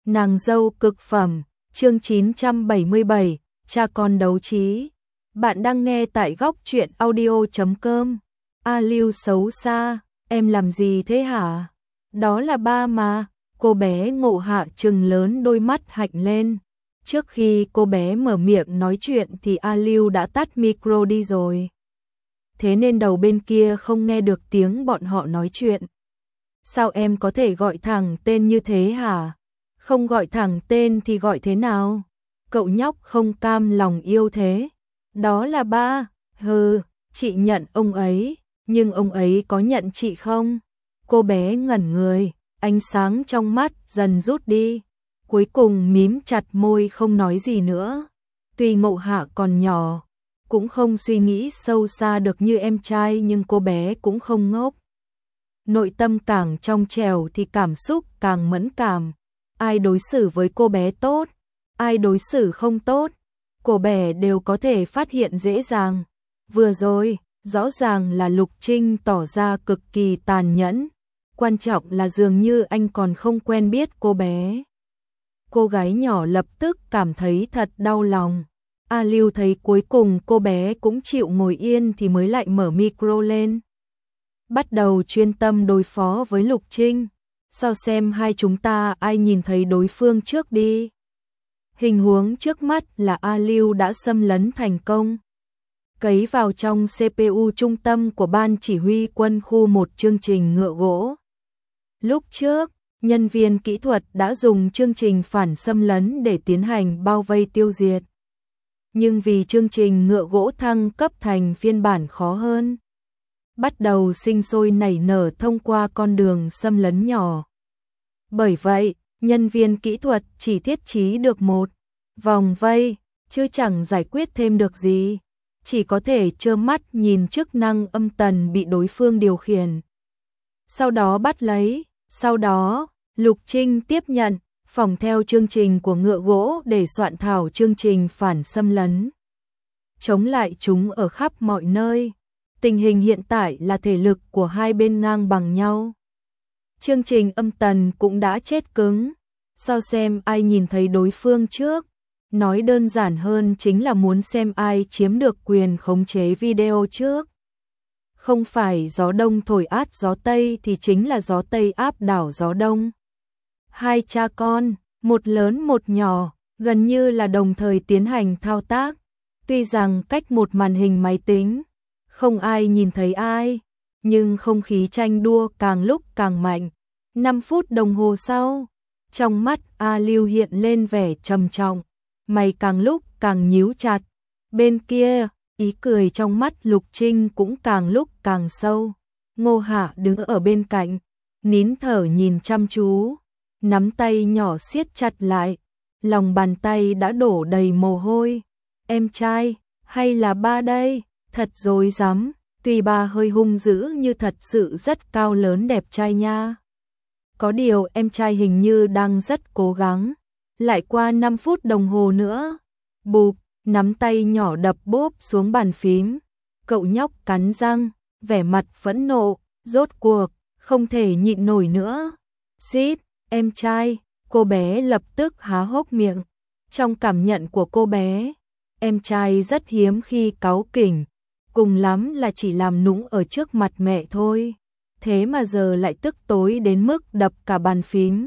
Nàng dâu cực phẩm, chương 977, cha con đấu trí. Bạn đang nghe tại góc truyện audio.com. A Lưu xấu xa, em làm gì thế hả? Đó là ba mà. Cô bé Ngộ Hạ trừng lớn đôi mắt hạnh lên. Trước khi cô bé mở miệng nói chuyện thì A Lưu đã tắt micro đi rồi. Thế nên đầu bên kia không nghe được tiếng bọn họ nói chuyện. Sao em có thể gọi thẳng tên như thế hả? Không gọi thẳng tên thì gọi thế nào? Cậu nhóc không cam lòng yêu thế. Đó là ba. Hừ, chị nhận ông ấy, nhưng ông ấy có nhận chị không? Cô bé ngẩn người, ánh sáng trong mắt dần rút đi. Cuối cùng mím chặt môi không nói gì nữa. Tuy Ngộ Hạ còn nhỏ, cũng không suy nghĩ sâu xa được như em trai, nhưng cô bé cũng không ngốc. Nội tâm càng trong trẻo thì cảm xúc càng mẫn cảm. Ai đối xử với cô bé tốt, ai đối xử không tốt, cô bé đều có thể phát hiện dễ dàng. Vừa rồi, rõ ràng là Lục Trinh tỏ ra cực kỳ tàn nhẫn. Quan trọng là dường như anh còn không quen biết cô bé. Cô gái nhỏ lập tức cảm thấy thật đau lòng. A Lưu thấy cuối cùng cô bé cũng chịu ngồi yên thì mới lại mở micro lên. Bắt đầu chuyên tâm đối phó với Lục Trinh. So xem hai chúng ta ai nhìn thấy đối phương trước đi. Hình huống trước mắt là A Lưu đã xâm lấn thành công. Cấy vào trong CPU trung tâm của ban chỉ huy quân khu một chương trình ngựa gỗ. Lúc trước, nhân viên kỹ thuật đã dùng chương trình phản xâm lấn để tiến hành bao vây tiêu diệt. Nhưng vì chương trình ngựa gỗ thăng cấp thành phiên bản khó hơn, bắt đầu sinh sôi nảy nở thông qua con đường xâm lấn nhỏ. Bởi vậy, nhân viên kỹ thuật chỉ thiết trí được một vòng vây, chứ chẳng giải quyết thêm được gì. Chỉ có thể trơ mắt nhìn chức năng âm tần bị đối phương điều khiển. Sau đó bắt lấy, sau đó, Lục Trinh tiếp nhận, phỏng theo chương trình của ngựa gỗ để soạn thảo chương trình phản xâm lấn. Chống lại chúng ở khắp mọi nơi. Tình hình hiện tại là thể lực của hai bên ngang bằng nhau. Chương trình âm tần cũng đã chết cứng. Sao xem ai nhìn thấy đối phương trước? Nói đơn giản hơn chính là muốn xem ai chiếm được quyền khống chế video trước. Không phải gió đông thổi át gió tây thì chính là gió tây áp đảo gió đông. Hai cha con, một lớn một nhỏ, gần như là đồng thời tiến hành thao tác. Tuy rằng cách một màn hình máy tính, không ai nhìn thấy ai, nhưng không khí tranh đua càng lúc càng mạnh. 5 phút đồng hồ sau, trong mắt A Lưu hiện lên vẻ trầm trọng, mày càng lúc càng nhíu chặt. Bên kia, ý cười trong mắt Lục Trinh cũng càng lúc càng sâu. Ngô Hạ đứng ở bên cạnh, nín thở nhìn chăm chú, nắm tay nhỏ siết chặt lại, lòng bàn tay đã đổ đầy mồ hôi. Em trai, hay là ba đây? Thật rối rắm, tuy ba hơi hung dữ như thật sự rất cao lớn đẹp trai nha. Có điều em trai hình như đang rất cố gắng. Lại qua 5 phút đồng hồ nữa. Bụp, nắm tay nhỏ đập bốp xuống bàn phím. Cậu nhóc cắn răng, vẻ mặt phẫn nộ, rốt cuộc, không thể nhịn nổi nữa. Xít, em trai, cô bé lập tức há hốc miệng. Trong cảm nhận của cô bé, em trai rất hiếm khi cáu kỉnh, cùng lắm là chỉ làm nũng ở trước mặt mẹ thôi. Thế mà giờ lại tức tối đến mức đập cả bàn phím.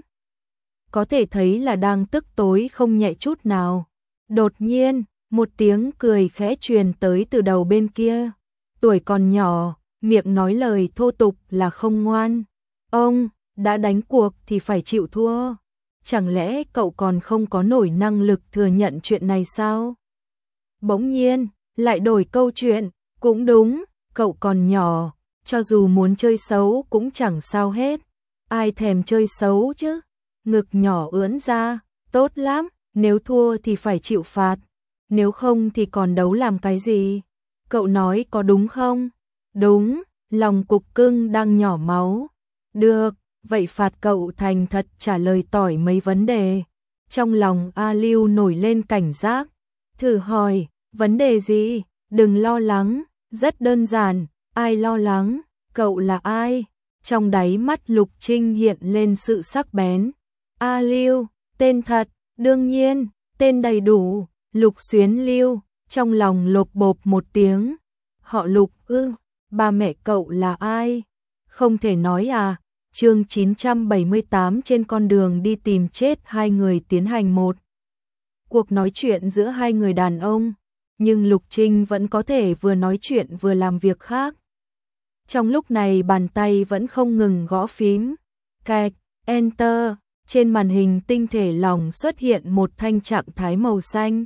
Có thể thấy là đang tức tối không nhẹ chút nào. Đột nhiên, một tiếng cười khẽ truyền tới từ đầu bên kia. Tuổi còn nhỏ, miệng nói lời thô tục là không ngoan. Ông, đã đánh cuộc thì phải chịu thua. Chẳng lẽ cậu còn không có nổi năng lực thừa nhận chuyện này sao? Bỗng nhiên, lại đổi câu chuyện. Cũng đúng, cậu còn nhỏ, cho dù muốn chơi xấu cũng chẳng sao hết. Ai thèm chơi xấu chứ? Ngực nhỏ ưỡn ra, tốt lắm, nếu thua thì phải chịu phạt, nếu không thì còn đấu làm cái gì? Cậu nói có đúng không? Đúng, lòng cục cưng đang nhỏ máu. Được, vậy phạt cậu thành thật trả lời tỏi mấy vấn đề. Trong lòng A Lưu nổi lên cảnh giác. Thử hỏi, vấn đề gì? Đừng lo lắng, rất đơn giản. Ai lo lắng? Cậu là ai? Trong đáy mắt Lục Trinh hiện lên sự sắc bén. A Lưu, Tên thật, đương nhiên, tên đầy đủ, Lục Xuyến Lưu, trong lòng lộp bộp một tiếng. Họ Lục ư, ba mẹ cậu là ai? Không thể nói à? Chương 978 trên con đường đi tìm chết hai người tiến hành một cuộc nói chuyện giữa hai người đàn ông, nhưng Lục Trinh vẫn có thể vừa nói chuyện vừa làm việc khác. Trong lúc này bàn tay vẫn không ngừng gõ phím, cạch, enter, trên màn hình tinh thể lỏng xuất hiện một thanh trạng thái màu xanh.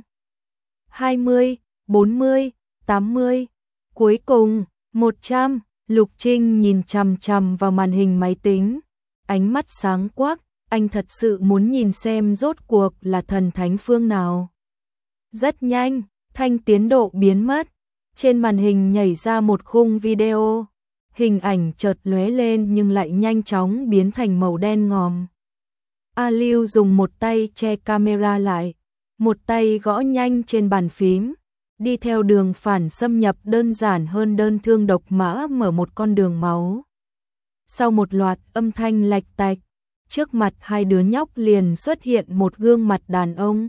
20, 40, 80, cuối cùng 100. Lục Trinh nhìn chằm chằm vào màn hình máy tính, ánh mắt sáng quắc, anh thật sự muốn nhìn xem rốt cuộc là thần thánh phương nào. Rất nhanh, thanh tiến độ biến mất, trên màn hình nhảy ra một khung video, hình ảnh chợt lóe lên nhưng lại nhanh chóng biến thành màu đen ngòm. A Lưu dùng một tay che camera lại, một tay gõ nhanh trên bàn phím, đi theo đường phản xâm nhập đơn giản hơn đơn thương độc mã mở một con đường máu. Sau một loạt âm thanh lạch tạch, trước mặt hai đứa nhóc liền xuất hiện một gương mặt đàn ông.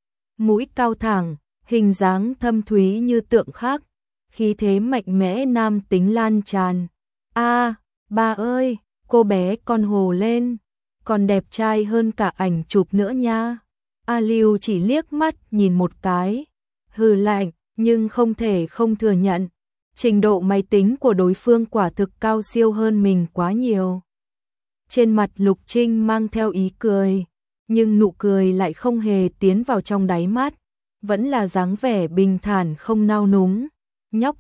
Mũi cao thẳng, hình dáng thâm thúy như tượng khắc, khí thế mạnh mẽ nam tính lan tràn. A, ba ơi, cô bé con hồ lên, còn đẹp trai hơn cả ảnh chụp nữa nha. A Lưu chỉ liếc mắt nhìn một cái, hừ lạnh, nhưng không thể không thừa nhận, trình độ máy tính của đối phương quả thực cao siêu hơn mình quá nhiều. Trên mặt Lục Trinh mang theo ý cười, nhưng nụ cười lại không hề tiến vào trong đáy mắt, vẫn là dáng vẻ bình thản không nao núng. Nhóc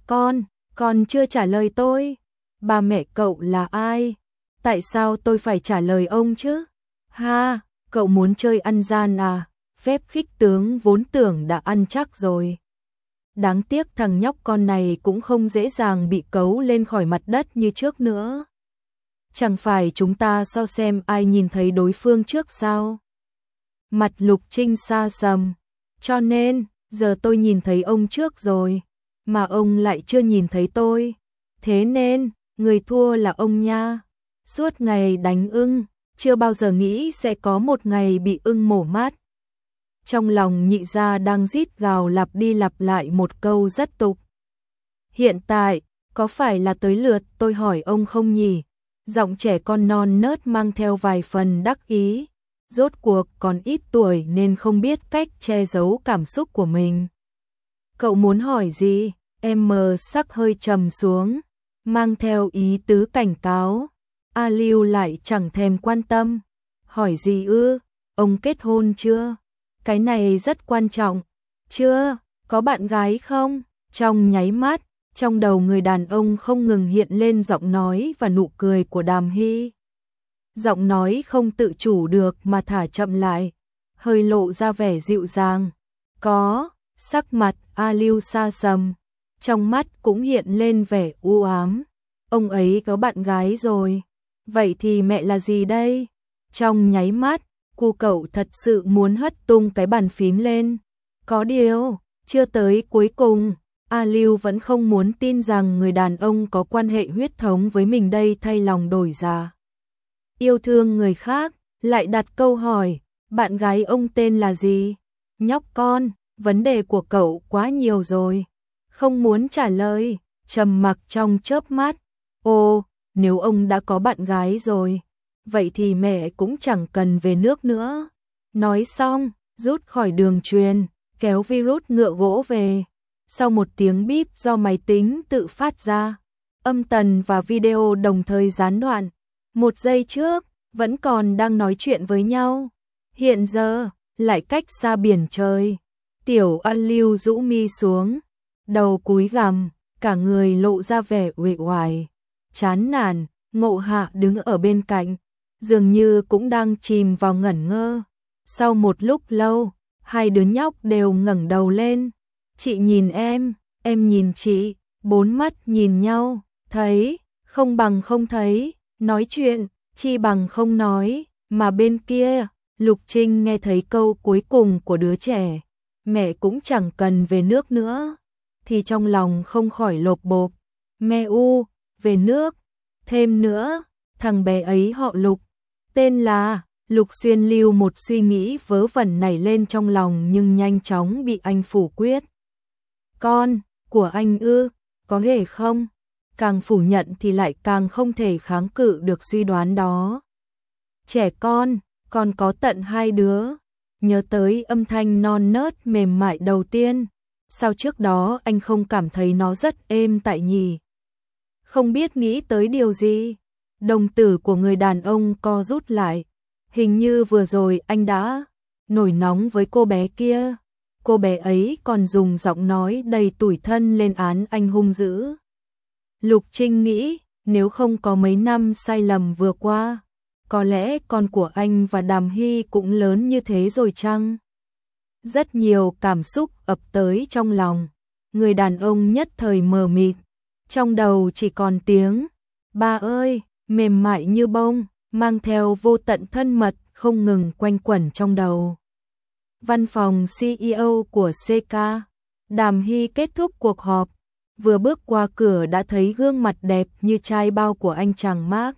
con chưa trả lời tôi, ba mẹ cậu là ai? Tại sao tôi phải trả lời ông chứ? Ha, cậu muốn chơi ăn gian à? Phép khích tướng vốn tưởng đã ăn chắc rồi. Đáng tiếc thằng nhóc con này cũng không dễ dàng bị cấu lên khỏi mặt đất như trước nữa. Chẳng phải chúng ta so xem ai nhìn thấy đối phương trước sao? Mặt Lục Trinh xa sầm, cho nên, giờ tôi nhìn thấy ông trước rồi, mà ông lại chưa nhìn thấy tôi. Thế nên, người thua là ông nha. Suốt ngày đánh ưng, chưa bao giờ nghĩ sẽ có một ngày bị ưng mổ mắt. Trong lòng Nhị gia đang rít gào lặp đi lặp lại một câu rất tục. Hiện tại, có phải là tới lượt tôi hỏi ông không nhỉ? Giọng trẻ con non nớt mang theo vài phần đắc ý. Rốt cuộc còn ít tuổi nên không biết cách che giấu cảm xúc của mình. Cậu muốn hỏi gì? Em mờ sắc hơi trầm xuống, mang theo ý tứ cảnh cáo. A Lưu lại chẳng thèm quan tâm. Hỏi gì ư? Ông kết hôn chưa? Cái này rất quan trọng. Chưa, có bạn gái không? Trong nháy mắt, trong đầu người đàn ông không ngừng hiện lên giọng nói và nụ cười của Đàm Hy. Giọng nói không tự chủ được mà thả chậm lại, hơi lộ ra vẻ dịu dàng. Có, sắc mặt A Lưu xa sầm, trong mắt cũng hiện lên vẻ u ám. Ông ấy có bạn gái rồi. Vậy thì mẹ là gì đây? Trong nháy mắt, cu cậu thật sự muốn hất tung cái bàn phím lên. Có điều, chưa tới cuối cùng, A Lưu vẫn không muốn tin rằng người đàn ông có quan hệ huyết thống với mình đây thay lòng đổi dạ. Yêu thương người khác, lại đặt câu hỏi, bạn gái ông tên là gì? Nhóc con, vấn đề của cậu quá nhiều rồi. Không muốn trả lời, trầm mặc trong chớp mắt. Ồ, nếu ông đã có bạn gái rồi, vậy thì mẹ cũng chẳng cần về nước nữa. Nói xong, rút khỏi đường truyền, kéo virus ngựa gỗ về. Sau một tiếng bíp do máy tính tự phát ra, âm tần và video đồng thời gián đoạn. Một giây trước, vẫn còn đang nói chuyện với nhau. Hiện giờ, lại cách xa biển trời. Tiểu A Lưu rũ mi xuống, đầu cúi gằm, cả người lộ ra vẻ uể oải, chán nản. Ngộ Hạ đứng ở bên cạnh, dường như cũng đang chìm vào ngẩn ngơ. Sau một lúc lâu, hai đứa nhóc đều ngẩng đầu lên. Chị nhìn em nhìn chị, bốn mắt nhìn nhau, thấy, không bằng không thấy, nói chuyện, chi bằng không nói, mà bên kia, Lục Trinh nghe thấy câu cuối cùng của đứa trẻ, mẹ cũng chẳng cần về nước nữa, thì trong lòng không khỏi lộp bộp. Mẹ u, về nước, thêm nữa, thằng bé ấy họ Lục, tên là Lục Xuyên lưu một suy nghĩ vớ vẩn nảy lên trong lòng nhưng nhanh chóng bị anh phủ quyết. Con của anh ư, có thể không? Càng phủ nhận thì lại càng không thể kháng cự được suy đoán đó. Trẻ con có tận 2 đứa. Nhớ tới âm thanh non nớt mềm mại đầu tiên, sao trước đó anh không cảm thấy nó rất êm tại nhỉ? Không biết nghĩ tới điều gì, đồng tử của người đàn ông co rút lại. Hình như vừa rồi anh đã nổi nóng với cô bé kia. Cô bé ấy còn dùng giọng nói đầy tủi thân lên án anh hung dữ. Lục Trinh nghĩ, nếu không có mấy năm sai lầm vừa qua, có lẽ con của anh và Đàm Hy cũng lớn như thế rồi chăng? Rất nhiều cảm xúc ập tới trong lòng. Người đàn ông nhất thời mờ mịt, trong đầu chỉ còn tiếng ba ơi, mềm mại như bông, mang theo vô tận thân mật không ngừng quanh quẩn trong đầu. Văn phòng CEO của CK, Đàm Hy kết thúc cuộc họp, vừa bước qua cửa đã thấy gương mặt đẹp như chai bao của anh chàng Mark.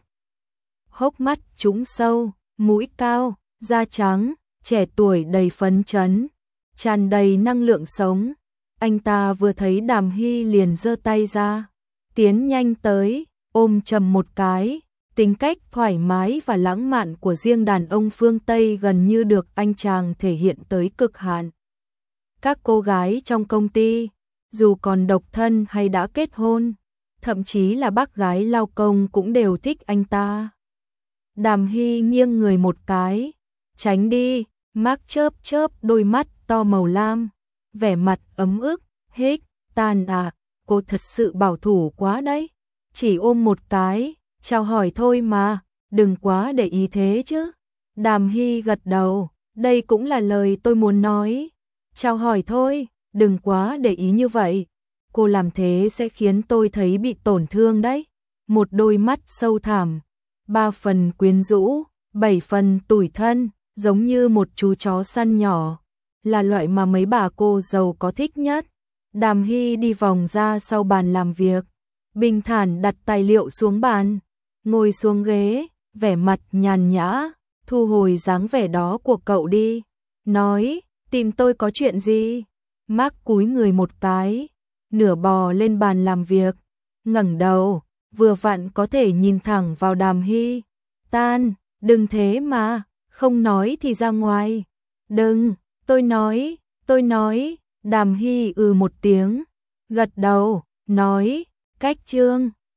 Hốc mắt trũng sâu, mũi cao, da trắng, trẻ tuổi đầy phấn chấn, tràn đầy năng lượng sống. Anh ta vừa thấy Đàm Hy liền giơ tay ra, tiến nhanh tới, ôm chầm một cái. Tính cách thoải mái và lãng mạn của riêng đàn ông phương Tây gần như được anh chàng thể hiện tới cực hạn. Các cô gái trong công ty, dù còn độc thân hay đã kết hôn, thậm chí là bác gái lao công cũng đều thích anh ta. Đàm Hy nghiêng người một cái, tránh đi. Mark chớp chớp đôi mắt to màu lam, vẻ mặt ấm ức, hích, Tan à, cô thật sự bảo thủ quá đấy, chỉ ôm một cái, chào hỏi thôi mà, đừng quá để ý thế chứ. Đàm Hy gật đầu, đây cũng là lời tôi muốn nói, chào hỏi thôi, đừng quá để ý như vậy, cô làm thế sẽ khiến tôi thấy bị tổn thương đấy. Một đôi mắt sâu thẳm, 3 phần quyến rũ, 7 phần tủi thân, giống như một chú chó săn nhỏ, là loại mà mấy bà cô giàu có thích nhất. Đàm Hy đi vòng ra sau bàn làm việc, bình thản đặt tài liệu xuống bàn, ngồi xuống ghế, vẻ mặt nhàn nhã, thu hồi dáng vẻ đó của cậu đi, nói, tìm tôi có chuyện gì? Mark cúi người một cái, nửa bò lên bàn làm việc, ngẩng đầu, vừa vặn có thể nhìn thẳng vào Đàm Hy. Tan, đừng thế mà, không nói thì ra ngoài. Đừng, tôi nói, Đàm Hy một tiếng, gật đầu, nói, cách chương.